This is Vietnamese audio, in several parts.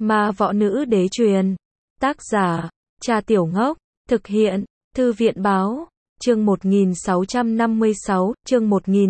Ma võ nữ đế truyền. Tác giả, Cha Tiểu Ngốc. Thực hiện, Thư viện báo. Chương 1656, chương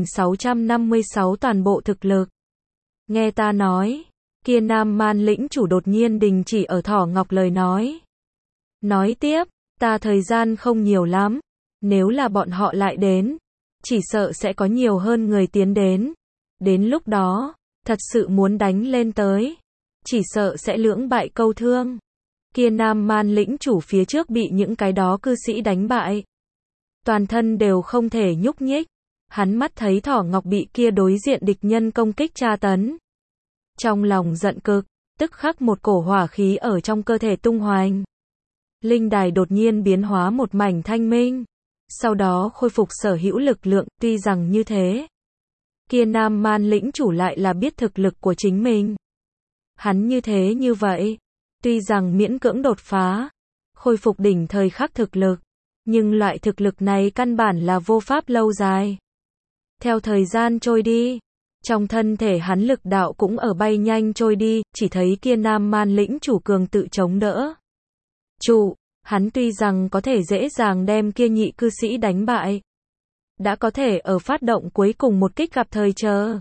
1656 toàn bộ thực lực. Nghe ta nói, kia Nam Man lĩnh chủ đột nhiên đình chỉ ở Thỏ Ngọc lời nói. Nói tiếp, ta thời gian không nhiều lắm, nếu là bọn họ lại đến, chỉ sợ sẽ có nhiều hơn người tiến đến. Đến lúc đó, thật sự muốn đánh lên tới, chỉ sợ sẽ lưỡng bại câu thương. Kia Nam Man lĩnh chủ phía trước bị những cái đó cư sĩ đánh bại. Toàn thân đều không thể nhúc nhích. Hắn mắt thấy Thỏ Ngọc bị kia đối diện địch nhân công kích tra tấn. Trong lòng giận cực, tức khắc một cổ hỏa khí ở trong cơ thể tung hoành. Linh đài đột nhiên biến hóa một mảnh thanh minh. Sau đó khôi phục sở hữu lực lượng, tuy rằng như thế. Kia Nam Man lĩnh chủ lại là biết thực lực của chính mình. Hắn như thế như vậy, tuy rằng miễn cưỡng đột phá, khôi phục đỉnh thời khắc thực lực, nhưng loại thực lực này căn bản là vô pháp lâu dài. Theo thời gian trôi đi, trong thân thể hắn lực đạo cũng ở bay nhanh trôi đi, chỉ thấy kia Nam Man lĩnh chủ cường tự chống đỡ. Hắn tuy rằng có thể dễ dàng đem kia nhị cư sĩ đánh bại, đã có thể ở phát động cuối cùng một kích gặp thời chờ,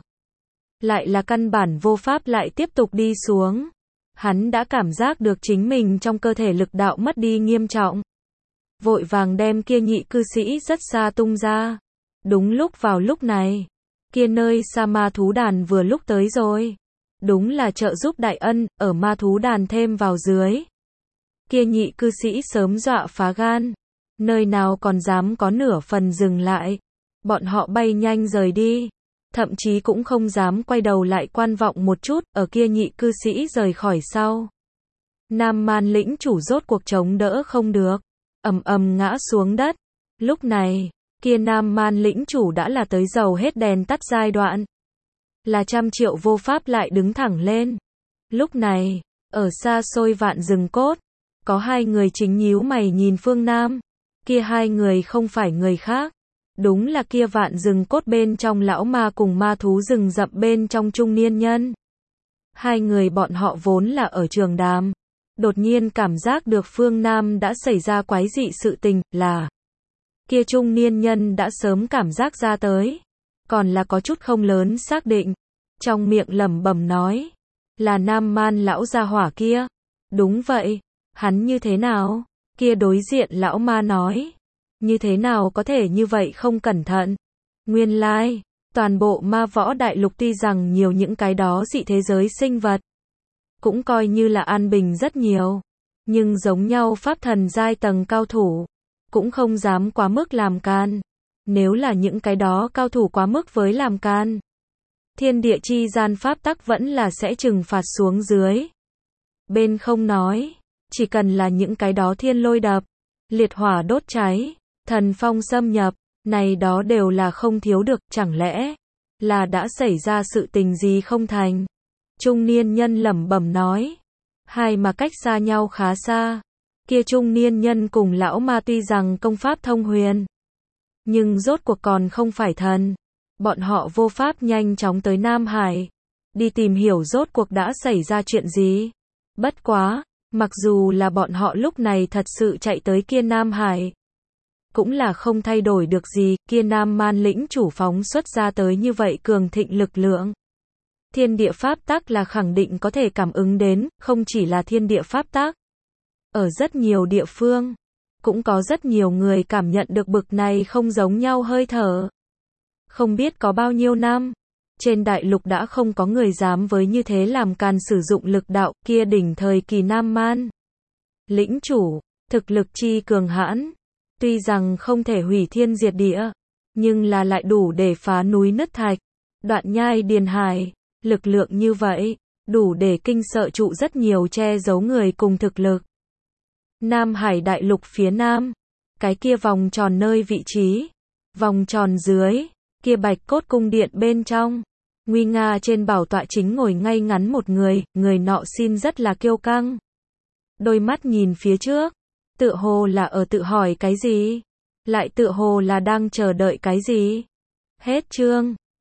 lại là căn bản vô pháp lại tiếp tục đi xuống. Hắn đã cảm giác được chính mình trong cơ thể lực đạo mất đi nghiêm trọng. Vội vàng đem kia nhị cư sĩ rất xa tung ra. Đúng lúc vào lúc này, kia nơi xa ma thú đàn vừa lúc tới rồi. Đúng là trợ giúp đại ân, ở ma thú đàn thêm vào dưới. Kia nhị cư sĩ sớm dọa phá gan. Nơi nào còn dám có nửa phần dừng lại. Bọn họ bay nhanh rời đi. Thậm chí cũng không dám quay đầu lại quan vọng một chút, ở kia nhị cư sĩ rời khỏi sau. Nam Man lĩnh chủ rốt cuộc chống đỡ không được, ầm ầm ngã xuống đất. Lúc này, kia Nam Man lĩnh chủ đã là tới dầu hết đèn tắt giai đoạn. Là trăm triệu vô pháp lại đứng thẳng lên. Lúc này, ở xa xôi vạn rừng cốt, có hai người chính nhíu mày nhìn phương Nam. Kia hai người không phải người khác. Đúng là kia vạn rừng cốt bên trong lão ma cùng ma thú rừng rậm bên trong trung niên nhân. Hai người bọn họ vốn là ở trường đàm. Đột nhiên cảm giác được phương Nam đã xảy ra quái dị sự tình, là kia trung niên nhân đã sớm cảm giác ra tới. Còn là có chút không lớn xác định. Trong miệng lẩm bẩm nói. Là Nam Man lão gia hỏa kia. Đúng vậy. Hắn như thế nào? Kia đối diện lão ma nói. Như thế nào có thể như vậy không cẩn thận? Nguyên lai, toàn bộ ma võ đại lục tuy rằng nhiều những cái đó dị thế giới sinh vật, cũng coi như là an bình rất nhiều. Nhưng giống nhau pháp thần giai tầng cao thủ, cũng không dám quá mức làm can. Nếu là những cái đó cao thủ quá mức với làm can, thiên địa chi gian pháp tắc vẫn là sẽ trừng phạt xuống dưới. Bên không nói, chỉ cần là những cái đó thiên lôi đập, liệt hỏa đốt cháy, thần phong xâm nhập, này đó đều là không thiếu được, chẳng lẽ là đã xảy ra sự tình gì không thành? Trung niên nhân lẩm bẩm nói. Hai mà cách xa nhau khá xa. Kia trung niên nhân cùng lão ma tuy rằng công pháp thông huyền, nhưng rốt cuộc còn không phải thần. Bọn họ vô pháp nhanh chóng tới Nam Hải, đi tìm hiểu rốt cuộc đã xảy ra chuyện gì. Bất quá, mặc dù là bọn họ lúc này thật sự chạy tới kia Nam Hải, cũng là không thay đổi được gì. Kia Nam Man lĩnh chủ phóng xuất ra tới như vậy cường thịnh lực lượng. Thiên địa pháp tắc là khẳng định có thể cảm ứng đến, không chỉ là thiên địa pháp tắc. Ở rất nhiều địa phương, cũng có rất nhiều người cảm nhận được bực này không giống nhau hơi thở. Không biết có bao nhiêu năm, trên đại lục đã không có người dám với như thế làm càn sử dụng lực đạo. Kia đỉnh thời kỳ Nam Man lĩnh chủ, thực lực chi cường hãn. Tuy rằng không thể hủy thiên diệt địa, nhưng là lại đủ để phá núi nứt thạch, đoạn nhai điền hải. Lực lượng như vậy, đủ để kinh sợ trụ rất nhiều che giấu người cùng thực lực. Nam Hải đại lục phía nam, cái kia vòng tròn nơi vị trí, vòng tròn dưới, kia bạch cốt cung điện bên trong, nguy nga trên bảo tọa chính ngồi ngay ngắn một người, người nọ xin rất là kiêu căng. Đôi mắt nhìn phía trước, tựa hồ là ở tự hỏi cái gì, lại tựa hồ là đang chờ đợi cái gì. Hết chương.